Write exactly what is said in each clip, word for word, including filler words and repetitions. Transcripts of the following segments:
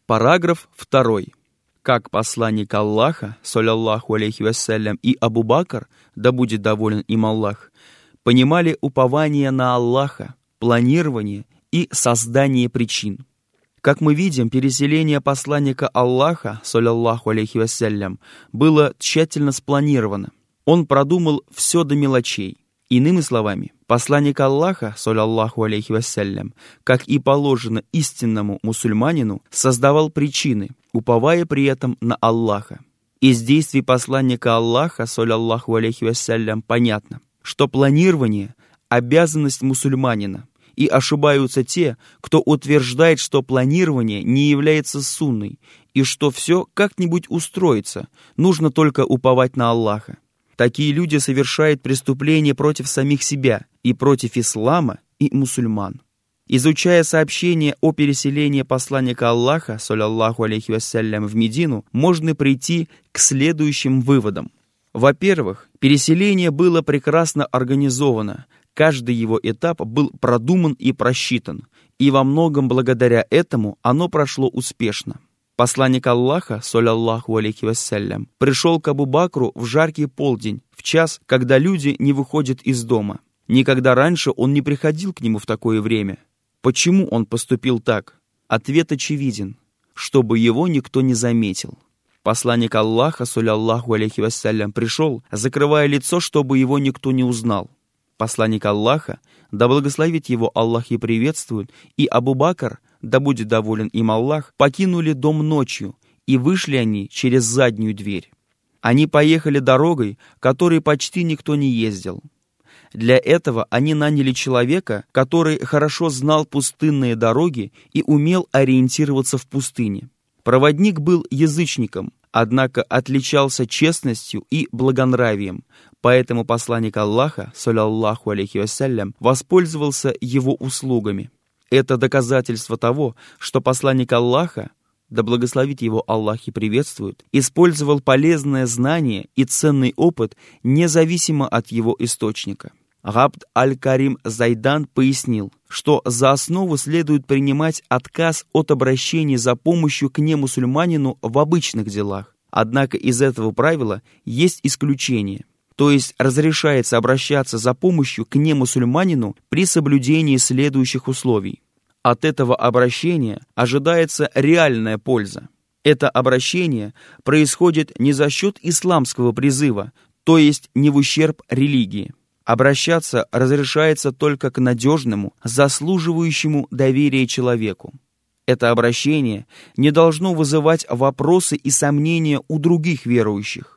Параграф второй. Как посланник Аллаха, саллаллаху алейхи вассалям, и Абу Бакр, да будет доволен им Аллах, понимали упование на Аллаха, планирование и создание причин. Как мы видим, переселение посланника Аллаха, саллаллаху алейхи вассалям, было тщательно спланировано. Он продумал все до мелочей. Иными словами, посланник Аллаха, саллаллаху алейхи вассалям, как и положено истинному мусульманину, создавал причины, уповая при этом на Аллаха. Из действий посланника Аллаха, саллаллаху алейхи вассалям, понятно, что планирование – обязанность мусульманина, и ошибаются те, кто утверждает, что планирование не является сунной, и что все как-нибудь устроится, нужно только уповать на Аллаха. Такие люди совершают преступления против самих себя и против ислама и мусульман. Изучая сообщение о переселении посланника Аллаха, саллаллаху алейхи вассалям, в Медину, можно прийти к следующим выводам. Во-первых, переселение было прекрасно организовано, каждый его этап был продуман и просчитан, и во многом благодаря этому оно прошло успешно. Посланник Аллаха, саллаллаху алейхи вассалям, пришел к Абу Бакру в жаркий полдень, в час, когда люди не выходят из дома. Никогда раньше он не приходил к нему в такое время. Почему он поступил так? Ответ очевиден: чтобы его никто не заметил. Посланник Аллаха, саллаллаху алейхи вассалям, пришел, закрывая лицо, чтобы его никто не узнал. Посланник Аллаха, да благословит его Аллах и приветствует, и Абу Бакр, да будет доволен им Аллах, покинули дом ночью, и вышли они через заднюю дверь. Они поехали дорогой, которой почти никто не ездил. Для этого они наняли человека, который хорошо знал пустынные дороги и умел ориентироваться в пустыне. Проводник был язычником, однако отличался честностью и благонравием, поэтому посланник Аллаха, саллаллаху алейхи вассалям, воспользовался его услугами. Это доказательство того, что посланник Аллаха, да благословит его Аллах и приветствует, использовал полезное знание и ценный опыт независимо от его источника. Габд аль-Карим Зайдан пояснил, что за основу следует принимать отказ от обращения за помощью к немусульманину в обычных делах. Однако из этого правила есть исключение. То есть разрешается обращаться за помощью к немусульманину при соблюдении следующих условий. От этого обращения ожидается реальная польза. Это обращение происходит не за счет исламского призыва, то есть не в ущерб религии. Обращаться разрешается только к надежному, заслуживающему доверия человеку. Это обращение не должно вызывать вопросы и сомнения у других верующих.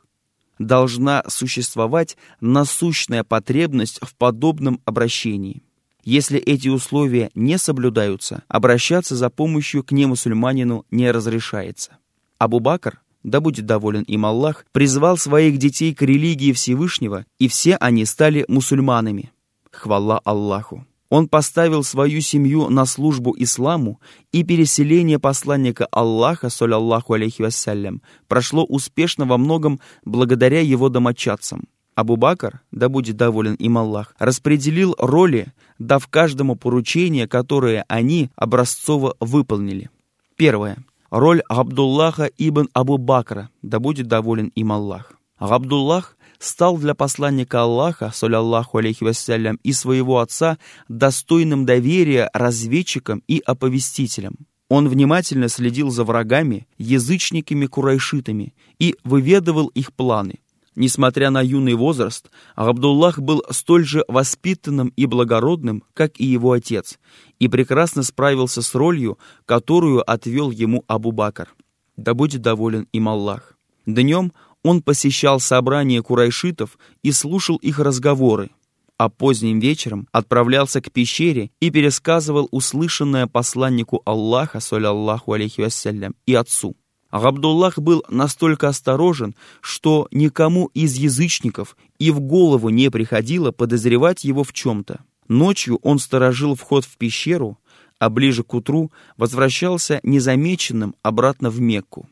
Должна существовать насущная потребность в подобном обращении. Если эти условия не соблюдаются, обращаться за помощью к немусульманину не разрешается. Абу Бакр, да будет доволен им Аллах, призвал своих детей к религии Всевышнего, и все они стали мусульманами. Хвала Аллаху! Он поставил свою семью на службу исламу, и переселение посланника Аллаха, саллаллаху алейхи вассалям, прошло успешно во многом благодаря его домочадцам. Абу Бакр, да будет доволен им Аллах, распределил роли, дав каждому поручение, которое они образцово выполнили. Первое. Роль Абдуллаха ибн Абу Бакра, да будет доволен им Аллах. Абдуллах стал для посланника Аллаха, саллаллаху алейхи вассалям, и своего отца достойным доверия разведчиком и оповестителем. Он внимательно следил за врагами, язычниками-курайшитами, и выведывал их планы. Несмотря на юный возраст, Абдуллах был столь же воспитанным и благородным, как и его отец, и прекрасно справился с ролью, которую отвел ему Абу Бакр. Да будет доволен им Аллах. Днем он посещал собрания курайшитов и слушал их разговоры, а поздним вечером отправлялся к пещере и пересказывал услышанное посланнику Аллаха, саллаллаху алейхи вассалям, и отцу. Абдуллах был настолько осторожен, что никому из язычников и в голову не приходило подозревать его в чем-то. Ночью он сторожил вход в пещеру, а ближе к утру возвращался незамеченным обратно в Мекку.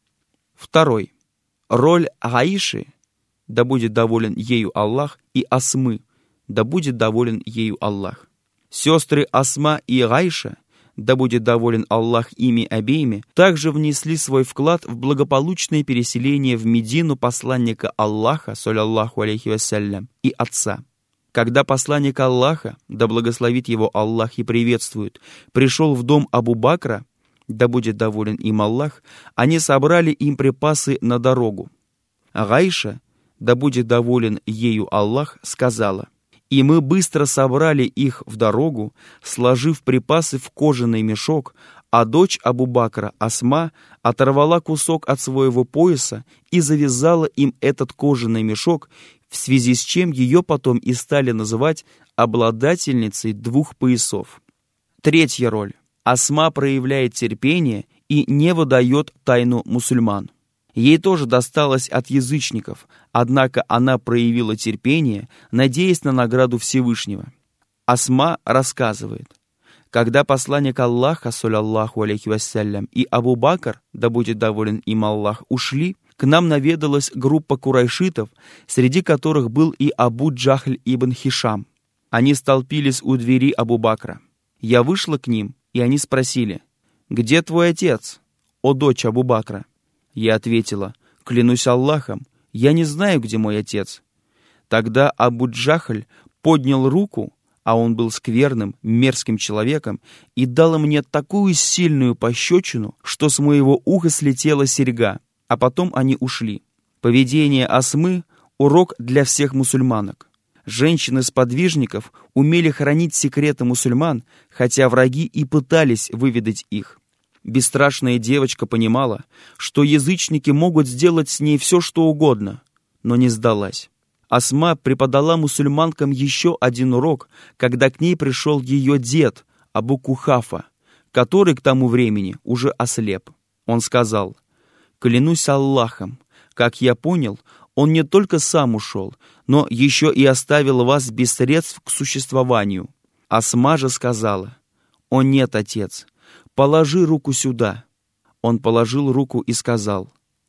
Второй. Роль Аиши, да будет доволен ею Аллах, и Асмы, да будет доволен ею Аллах. Сестры Асма и Аиша, да будет доволен Аллах ими обеими, также внесли свой вклад в благополучное переселение в Медину посланника Аллаха, саллаллаху алейхи вассалям, и отца. Когда посланник Аллаха, да благословит его Аллах и приветствует, пришел в дом Абу Бакра, да будет доволен им Аллах, они собрали им припасы на дорогу. Гайша, да будет доволен ею Аллах, сказала: «И мы быстро собрали их в дорогу, сложив припасы в кожаный мешок, а дочь Абу Бакра, Асма, оторвала кусок от своего пояса и завязала им этот кожаный мешок, в связи с чем ее потом и стали называть обладательницей двух поясов». Третья роль. Асма проявляет терпение и не выдает тайну мусульман. Ей тоже досталось от язычников, однако она проявила терпение, надеясь на награду Всевышнего. Асма рассказывает: когда посланник Аллаха, саллаллаху алейхи вассалям, и Абу Бакр, да будет доволен им Аллах, ушли, к нам наведалась группа курайшитов, среди которых был и Абу Джахль ибн Хишам. Они столпились у двери Абу Бакра. Я вышла к ним, и они спросили: «Где твой отец, о дочь Абу Бакра?» Я ответила: «Клянусь Аллахом, я не знаю, где мой отец». Тогда Абу Джахль поднял руку, а он был скверным, мерзким человеком, и дал мне такую сильную пощечину, что с моего уха слетела серьга, а потом они ушли. Поведение Асмы – урок для всех мусульманок. Женщины-сподвижников умели хранить секреты мусульман, хотя враги и пытались выведать их. Бесстрашная девочка понимала, что язычники могут сделать с ней все, что угодно, но не сдалась. Асма преподала мусульманкам еще один урок, когда к ней пришел ее дед, Абу Кухафа, который к тому времени уже ослеп. Он сказал: «Клянусь Аллахом, как я понял, он не только сам ушел, но еще и оставил вас без средств к существованию». Асма же сказала: «О нет, отец, положи руку сюда». Он положил руку и сказал: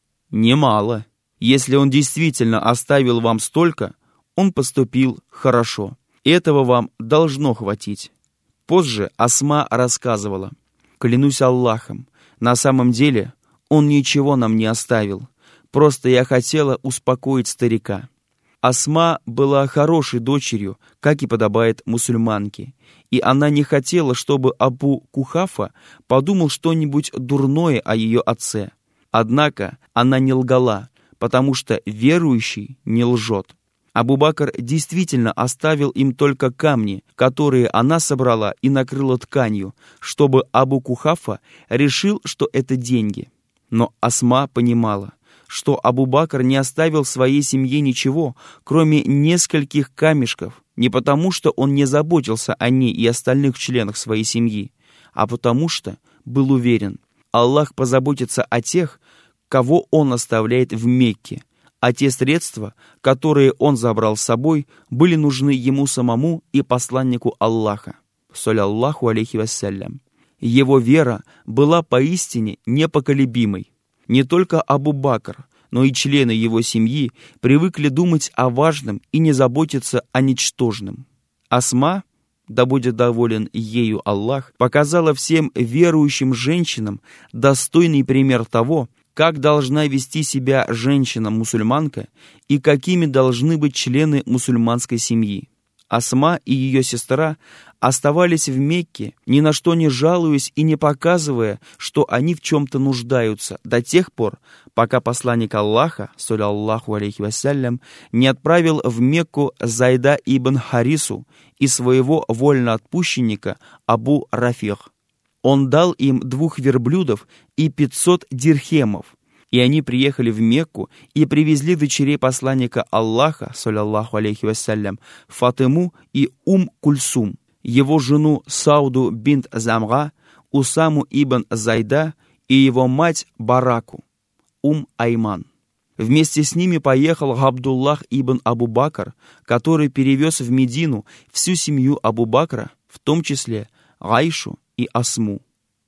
«Немало. Если он действительно оставил вам столько, он поступил хорошо. Этого вам должно хватить». Позже Асма рассказывала: «Клянусь Аллахом, на самом деле он ничего нам не оставил. Просто я хотела успокоить старика». Асма была хорошей дочерью, как и подобает мусульманке, и она не хотела, чтобы Абу Кухафа подумал что-нибудь дурное о ее отце. Однако она не лгала, потому что верующий не лжет. Абу Бакр действительно оставил им только камни, которые она собрала и накрыла тканью, чтобы Абу Кухафа решил, что это деньги. Но Асма понимала, что Абу Бакр не оставил своей семье ничего, кроме нескольких камешков, не потому, что он не заботился о ней и остальных членах своей семьи, а потому что был уверен: Аллах позаботится о тех, кого он оставляет в Мекке, а те средства, которые он забрал с собой, были нужны ему самому и посланнику Аллаха, саллаллаху алейхи вассалям. Его вера была поистине непоколебимой. Не только Абу Бакр, но и члены его семьи привыкли думать о важном и не заботиться о ничтожном. Асма, да будет доволен ею Аллах, показала всем верующим женщинам достойный пример того, как должна вести себя женщина-мусульманка и какими должны быть члены мусульманской семьи. Асма и ее сестра оставались в Мекке, ни на что не жалуясь и не показывая, что они в чем-то нуждаются, до тех пор, пока посланник Аллаха, саллаллаху алейхи вассалям, не отправил в Мекку Зайда ибн Харису и своего вольноотпущенника Абу Рафих. Он дал им двух верблюдов и пятьсот дирхемов, и они приехали в Мекку и привезли дочерей посланника Аллаха, саллаллаху алейхи вассалям, Фатиму и Ум-Кульсум, его жену Сауду бинт Замга, Усаму ибн Зайда и его мать Бараку, Ум-Айман. Вместе с ними поехал Абдуллах ибн Абу Бакр, который перевез в Медину всю семью Абу Бакра, в том числе Гайшу и Асму.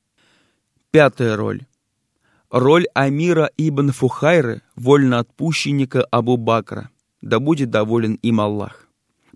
Пятая роль. Роль Амира ибн Фухайры, вольноотпущенника Абу Бакра, да будет доволен им Аллах.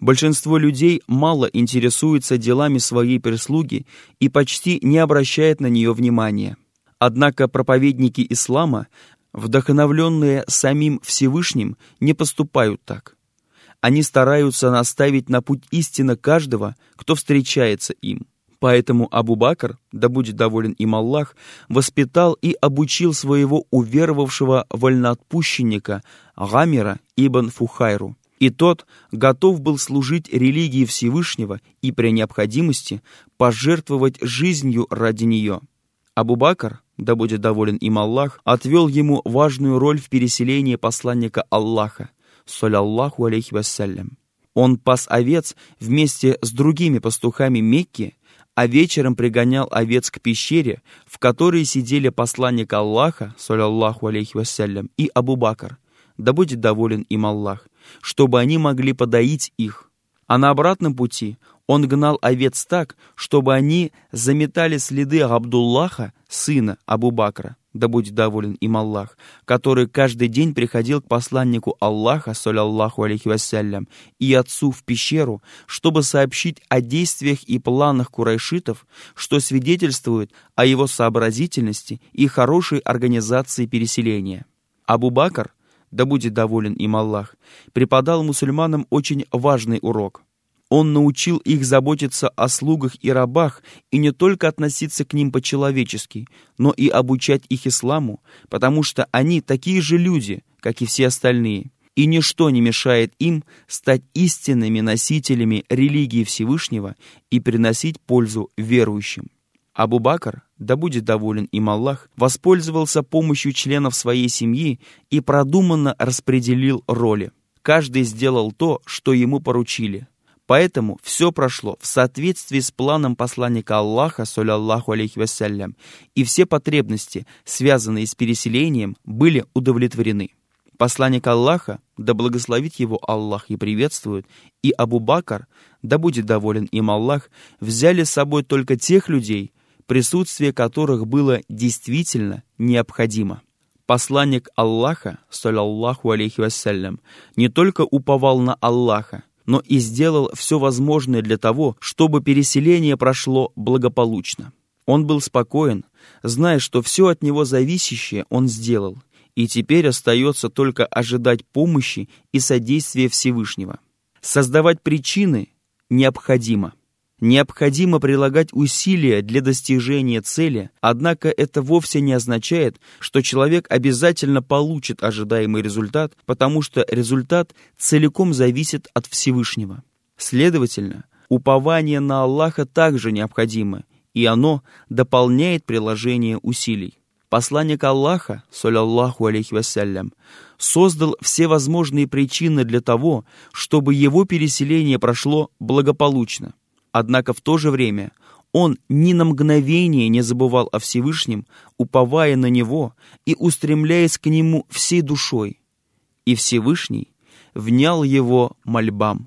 Большинство людей мало интересуется делами своей прислуги и почти не обращает на нее внимания. Однако проповедники ислама, вдохновленные самим Всевышним, не поступают так. Они стараются наставить на путь истины каждого, кто встречается им. Поэтому Абу Бакр, да будет доволен им Аллах, воспитал и обучил своего уверовавшего вольноотпущенника Гамира ибн Фухайру. И тот готов был служить религии Всевышнего и при необходимости пожертвовать жизнью ради нее. Абу Бакр, да будет доволен им Аллах, отвел ему важную роль в переселении посланника Аллаха, саллаллаху алейхи вассалям. Он пас овец вместе с другими пастухами Мекки, а вечером пригонял овец к пещере, в которой сидели посланник Аллаха, саллаллаху алейхи вассалям, и Абу Бакр, да будет доволен им Аллах, чтобы они могли подоить их. А на обратном пути он гнал овец так, чтобы они заметали следы Абдуллаха, сына Абу Бакра, да будет доволен им Аллах, который каждый день приходил к посланнику Аллаха, саллаллаху алейхи вассалям, и отцу в пещеру, чтобы сообщить о действиях и планах курайшитов, что свидетельствует о его сообразительности и хорошей организации переселения. Абу Бакр, да будет доволен им Аллах, преподал мусульманам очень важный урок. Он научил их заботиться о слугах и рабах и не только относиться к ним по-человечески, но и обучать их исламу, потому что они такие же люди, как и все остальные, и ничто не мешает им стать истинными носителями религии Всевышнего и приносить пользу верующим. Абу Бакр, да будет доволен им Аллах, воспользовался помощью членов своей семьи и продуманно распределил роли. Каждый сделал то, что ему поручили. Поэтому все прошло в соответствии с планом посланника Аллаха, саллаллаху алейхи вассалям, и все потребности, связанные с переселением, были удовлетворены. Посланник Аллаха, да благословит его Аллах и приветствует, и Абу Бакр, да будет доволен им Аллах, взяли с собой только тех людей, присутствие которых было действительно необходимо. Посланник Аллаха, саллаллаху алейхи вассалям, не только уповал на Аллаха, но и сделал все возможное для того, чтобы переселение прошло благополучно. Он был спокоен, зная, что все от него зависящее он сделал, и теперь остается только ожидать помощи и содействия Всевышнего. Создавать причины необходимо. Необходимо прилагать усилия для достижения цели, однако это вовсе не означает, что человек обязательно получит ожидаемый результат, потому что результат целиком зависит от Всевышнего. Следовательно, упование на Аллаха также необходимо, и оно дополняет приложение усилий. Посланник Аллаха, саллаллаху алейхи вассалям, создал все возможные причины для того, чтобы его переселение прошло благополучно. Однако в то же время он ни на мгновение не забывал о Всевышнем, уповая на Него и устремляясь к Нему всей душой. И Всевышний внял его мольбам.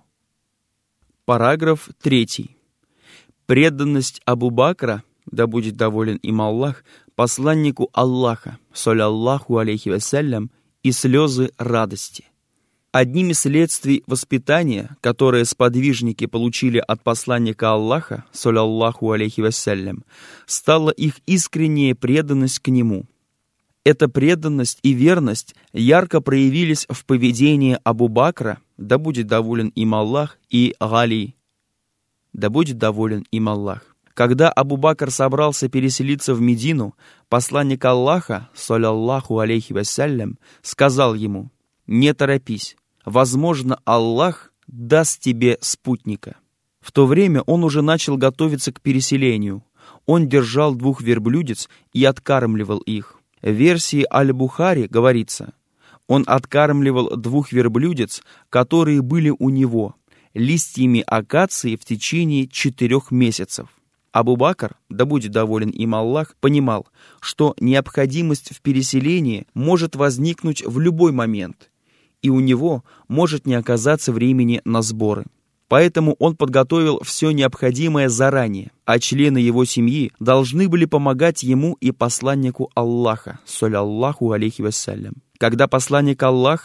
Параграф третий. Преданность Абу Бакра, да будет доволен им Аллах, посланнику Аллаха, саллаллаху алейхи вассалям, и слезы радости. Одним из следствий воспитания, которое сподвижники получили от посланника Аллаха, саллаллаху алейхи вассалям, стала их искренняя преданность к нему. Эта преданность и верность ярко проявились в поведении Абу Бакра, да будет доволен им Аллах, и Гали, да будет доволен им Аллах. Когда Абу Бакр собрался переселиться в Медину, посланник Аллаха, саллаллаху алейхи вассалям, сказал ему: «Не торопись, возможно, Аллах даст тебе спутника». В то время он уже начал готовиться к переселению. Он держал двух верблюдец и откармливал их. В версии Аль-Бухари говорится: он откармливал двух верблюдец, которые были у него, листьями акации в течение четырех месяцев. Абу Бакр, да будет доволен им Аллах, понимал, что необходимость в переселении может возникнуть в любой момент, и у него может не оказаться времени на сборы. Поэтому он подготовил все необходимое заранее, а члены его семьи должны были помогать ему и посланнику Аллаха, саллаллаху алейхи вассалям. Когда посланник Аллаха,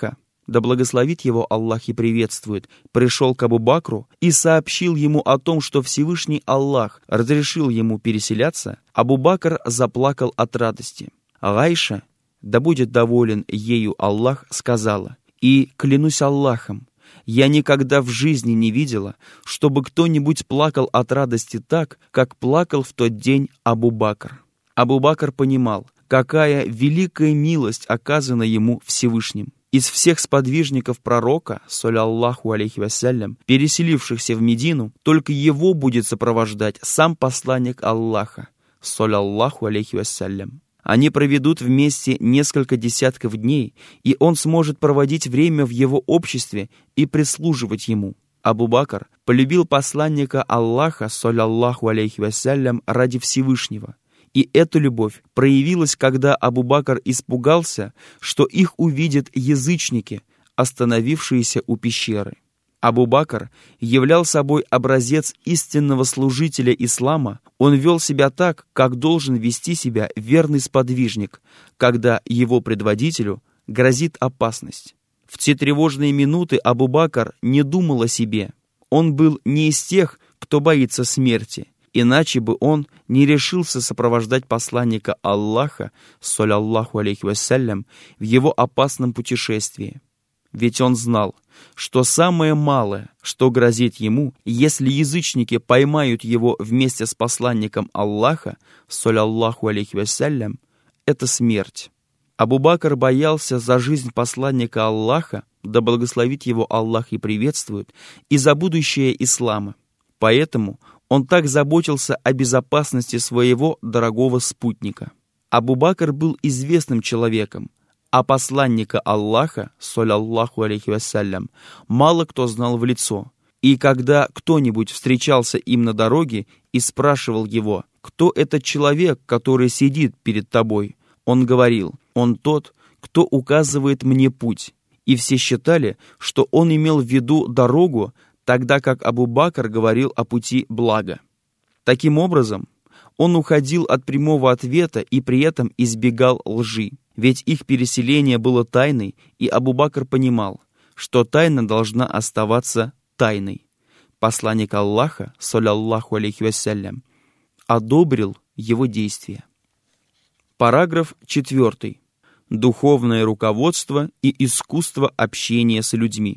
да благословит его Аллах и приветствует, пришел к Абу Бакру и сообщил ему о том, что Всевышний Аллах разрешил ему переселяться, Абу Бакр заплакал от радости. Гайша, да будет доволен ею Аллах, сказала: «И клянусь Аллахом, я никогда в жизни не видела, чтобы кто-нибудь плакал от радости так, как плакал в тот день Абу Бакр». Абу Бакр понимал, какая великая милость оказана ему Всевышним. Из всех сподвижников пророка, саллаллаху алейхи вассалям, переселившихся в Медину, только его будет сопровождать сам посланник Аллаха, саллаллаху алейхи вассалям. Они проведут вместе несколько десятков дней, и он сможет проводить время в его обществе и прислуживать ему. Абу Бакр полюбил посланника Аллаха, саллаллаху алейхи вассалям, ради Всевышнего. И эта любовь проявилась, когда Абу Бакр испугался, что их увидят язычники, остановившиеся у пещеры. Абу Бакр являл собой образец истинного служителя ислама. Он вел себя так, как должен вести себя верный сподвижник, когда его предводителю грозит опасность. В те тревожные минуты Абу Бакр не думал о себе. Он был не из тех, кто боится смерти, иначе бы он не решился сопровождать посланника Аллаха, саллаллаху алейхи вассалям, в его опасном путешествии. Ведь он знал, что самое малое, что грозит ему, если язычники поймают его вместе с посланником Аллаха, саллаллаху алейхи вассалям, это смерть. Абу Бакр боялся за жизнь посланника Аллаха, да благословит его Аллах и приветствует, и за будущее ислама. Поэтому он так заботился о безопасности своего дорогого спутника. Абу Бакр был известным человеком, а посланника Аллаха, саллаллаху алейхи вассалям, мало кто знал в лицо. И когда кто-нибудь встречался им на дороге и спрашивал его: «Кто этот человек, который сидит перед тобой?», он говорил: «Он тот, кто указывает мне путь». И все считали, что он имел в виду дорогу, тогда как Абу Бакр говорил о пути блага. Таким образом, он уходил от прямого ответа и при этом избегал лжи. Ведь их переселение было тайной, и Абу Бакр понимал, что тайна должна оставаться тайной. Посланник Аллаха, саллаллаху алейхи вассалям, одобрил его действия. Параграф четвертый. Духовное руководство и искусство общения с людьми.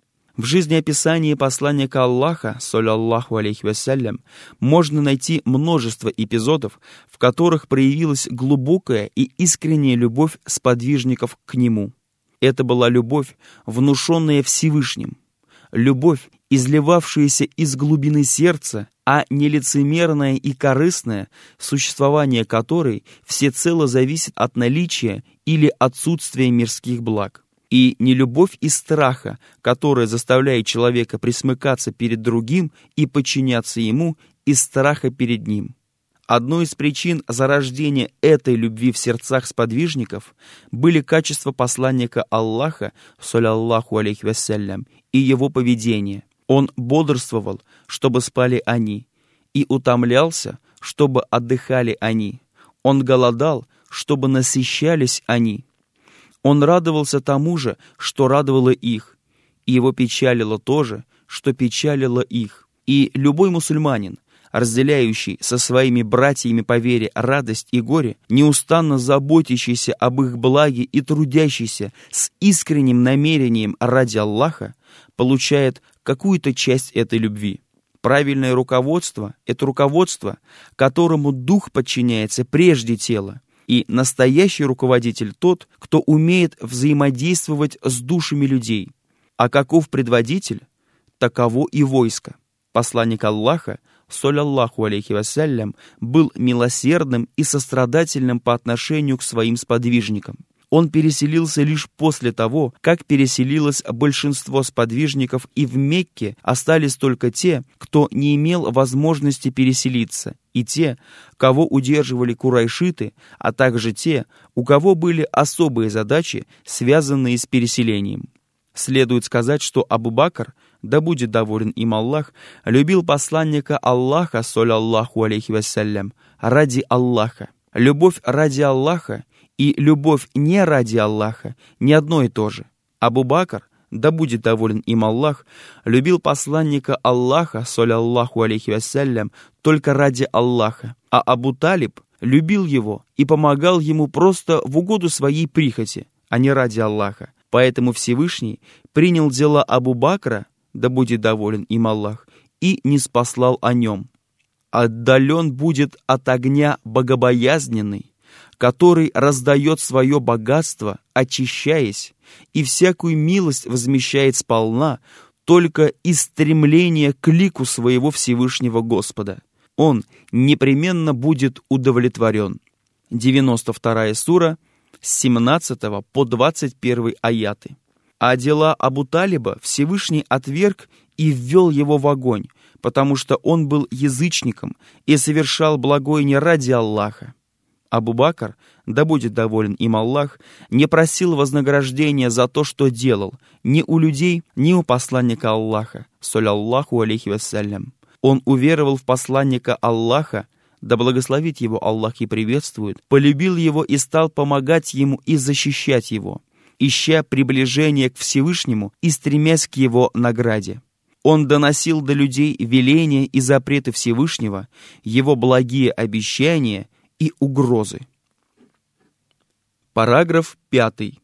В жизнеописании посланника Аллаха, саллаллаху алейхи вассалям, можно найти множество эпизодов, в которых проявилась глубокая и искренняя любовь сподвижников к нему. Это была любовь, внушенная Всевышним, любовь, изливавшаяся из глубины сердца, а не лицемерное и корыстное, существование которой всецело зависит от наличия или отсутствия мирских благ. И не любовь из страха, которая заставляет человека присмыкаться перед другим и подчиняться ему из страха перед ним. Одной из причин зарождения этой любви в сердцах сподвижников были качества посланника Аллаха, саллаллаху алейхи вассалям, и его поведение. Он бодрствовал, чтобы спали они, и утомлялся, чтобы отдыхали они. Он голодал, чтобы насыщались они. Он радовался тому же, что радовало их, и его печалило то же, что печалило их. И любой мусульманин, разделяющий со своими братьями по вере радость и горе, неустанно заботящийся об их благе и трудящийся с искренним намерением ради Аллаха, получает какую-то часть этой любви. Правильное руководство – это руководство, которому дух подчиняется прежде тела. И настоящий руководитель тот, кто умеет взаимодействовать с душами людей. А каков предводитель, таково и войско. Посланник Аллаха, саллаллаху алейхи вассалям, был милосердным и сострадательным по отношению к своим сподвижникам. Он переселился лишь после того, как переселилось большинство сподвижников, и в Мекке остались только те, кто не имел возможности переселиться, и те, кого удерживали курайшиты, а также те, у кого были особые задачи, связанные с переселением. Следует сказать, что Абу Бакр, да будет доволен им Аллах, любил посланника Аллаха, саллаллаху алейхи вассалям, ради Аллаха. Любовь ради Аллаха и любовь не ради Аллаха не одно и то же. Абу-Бакр, да будет доволен им Аллах, любил посланника Аллаха, солляллаху алейхи вассалям, только ради Аллаха, а Абу-Талиб любил его и помогал ему просто в угоду своей прихоти, а не ради Аллаха. Поэтому Всевышний принял дела Абу-Бакра, да будет доволен им Аллах, и ниспослал о нем. Отдален будет от огня богобоязненный, который раздает свое богатство, очищаясь, и всякую милость возмещает сполна только из стремления к лику своего Всевышнего Господа. Он непременно будет удовлетворен. девяносто вторая сура, с семнадцатого по двадцать первый аяты. А дела Абу-Талиба Всевышний отверг и ввел его в огонь, потому что он был язычником и совершал благое не ради Аллаха. Абу-Бакр, да будет доволен им Аллах, не просил вознаграждения за то, что делал, ни у людей, ни у посланника Аллаха, солляллаху алейхи вассалям. Он уверовал в посланника Аллаха, да благословит его Аллах и приветствует, полюбил его и стал помогать ему и защищать его, ища приближение к Всевышнему и стремясь к его награде. Он доносил до людей веления и запреты Всевышнего, его благие обещания и угрозы. Параграф пятый.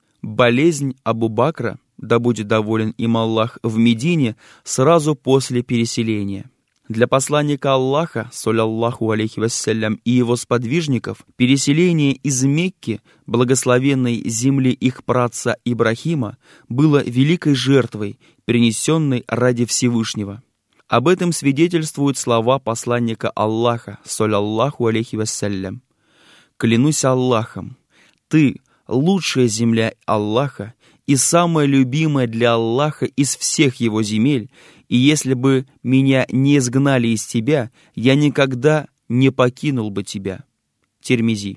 Болезнь Абу-Бакра, да будет доволен им Аллах, в Медине сразу после переселения. Для посланника Аллаха, солляллаху алейхи вассалям, и его сподвижников переселение из Мекки, благословенной земли их праотца Ибрахима, было великой жертвой, принесенной ради Всевышнего. Об этом свидетельствуют слова посланника Аллаха, солляллаху алейхи вассалям. «Клянусь Аллахом, ты — лучшая земля Аллаха и самая любимая для Аллаха из всех его земель, и если бы меня не изгнали из тебя, я никогда не покинул бы тебя». Тирмизи.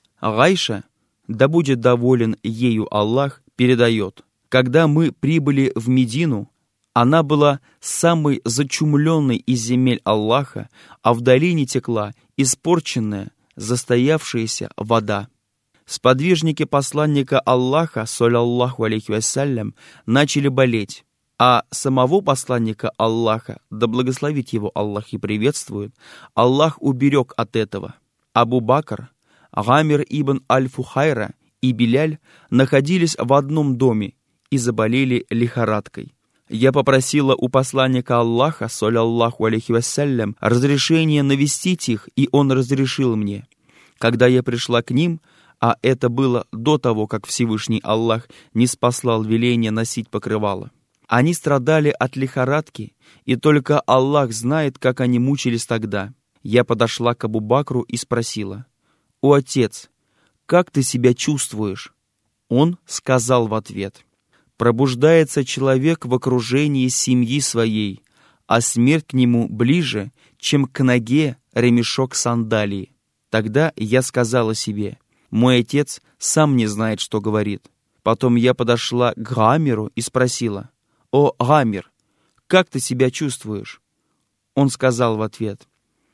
Гайша, да будет доволен ею Аллах, передает: когда мы прибыли в Медину, она была самой зачумленной из земель Аллаха, а в долине текла испорченная, застоявшаяся вода. Сподвижники посланника Аллаха, солляллаху алейхи вассалям, начали болеть, а самого посланника Аллаха, да благословит его Аллах и приветствует, Аллах уберег от этого. Абу-Бакр, Гамир ибн аль-Фухайра и Биляль находились в одном доме и заболели лихорадкой. Я попросила у посланника Аллаха, солляллаху алейхи вассалям, разрешения навестить их, и он разрешил мне. Когда я пришла к ним, а это было до того, как Всевышний Аллах ниспослал веление носить покрывало, они страдали от лихорадки, и только Аллах знает, как они мучились тогда. Я подошла к Абу-Бакру и спросила: «О, отец, как ты себя чувствуешь?» Он сказал в ответ: «Пробуждается человек в окружении семьи своей, а смерть к нему ближе, чем к ноге ремешок сандалии». Тогда я сказала себе: «Мой отец сам не знает, что говорит». Потом я подошла к Гамиру и спросила: «О, Гамир, как ты себя чувствуешь?» Он сказал в ответ: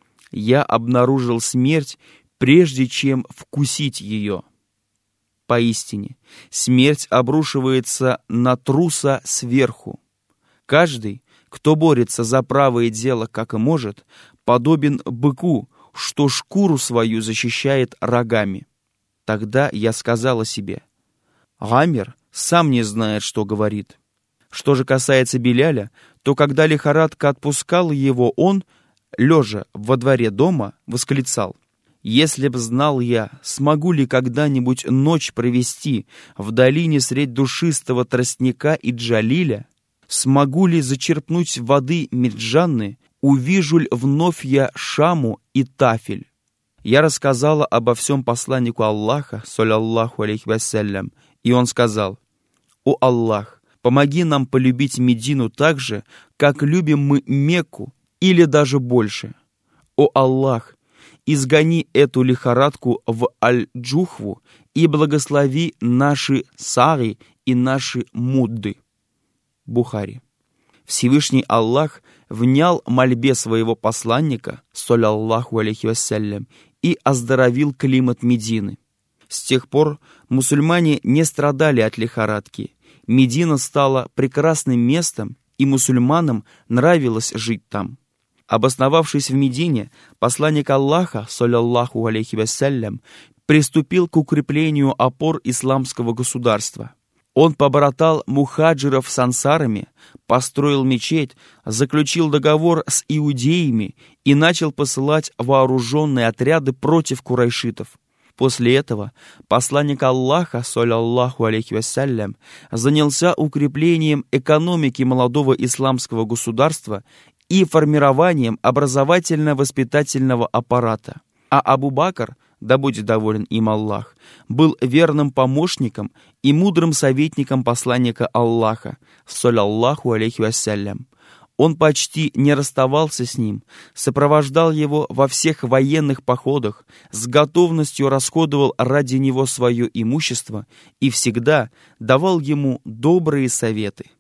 «Я обнаружил смерть, прежде чем вкусить ее». Поистине, смерть обрушивается на труса сверху. Каждый, кто борется за правое дело как и может, подобен быку, что шкуру свою защищает рогами. Тогда я сказала себе: Гамир сам не знает, что говорит. Что же касается Биляля, то когда лихорадка отпускала его, он, лежа во дворе дома, восклицал: «Если б знал я, смогу ли когда-нибудь ночь провести в долине средь душистого тростника и джалиля, смогу ли зачерпнуть воды Мирджанны, увижу ли вновь я Шаму и Тафель». Я рассказала обо всем посланнику Аллаха, солляллаху алейхи вассалям, и он сказал: «О Аллах, помоги нам полюбить Медину так же, как любим мы Мекку, или даже больше. О Аллах, изгони эту лихорадку в Аль-Джухву и благослови наши Сари и наши Мудды». Бухари. Всевышний Аллах внял мольбе своего посланника, солляллаху алейхи вассалям, и оздоровил климат Медины. С тех пор мусульмане не страдали от лихорадки, Медина стала прекрасным местом, и мусульманам нравилось жить там. Обосновавшись в Медине, посланник Аллаха, саллаллаху алейхи вассалям, приступил к укреплению опор исламского государства. Он побратал мухаджиров с ансарами, построил мечеть, заключил договор с иудеями и начал посылать вооруженные отряды против курайшитов. После этого посланник Аллаха, саллаллаху алейхи вассалям, занялся укреплением экономики молодого исламского государства и формированием образовательно-воспитательного аппарата. А Абу Бакр, да будет доволен им Аллах, был верным помощником и мудрым советником посланника Аллаха, саллаллаху алейхи вассалям. Он почти не расставался с ним, сопровождал его во всех военных походах, с готовностью расходовал ради него свое имущество и всегда давал ему добрые советы.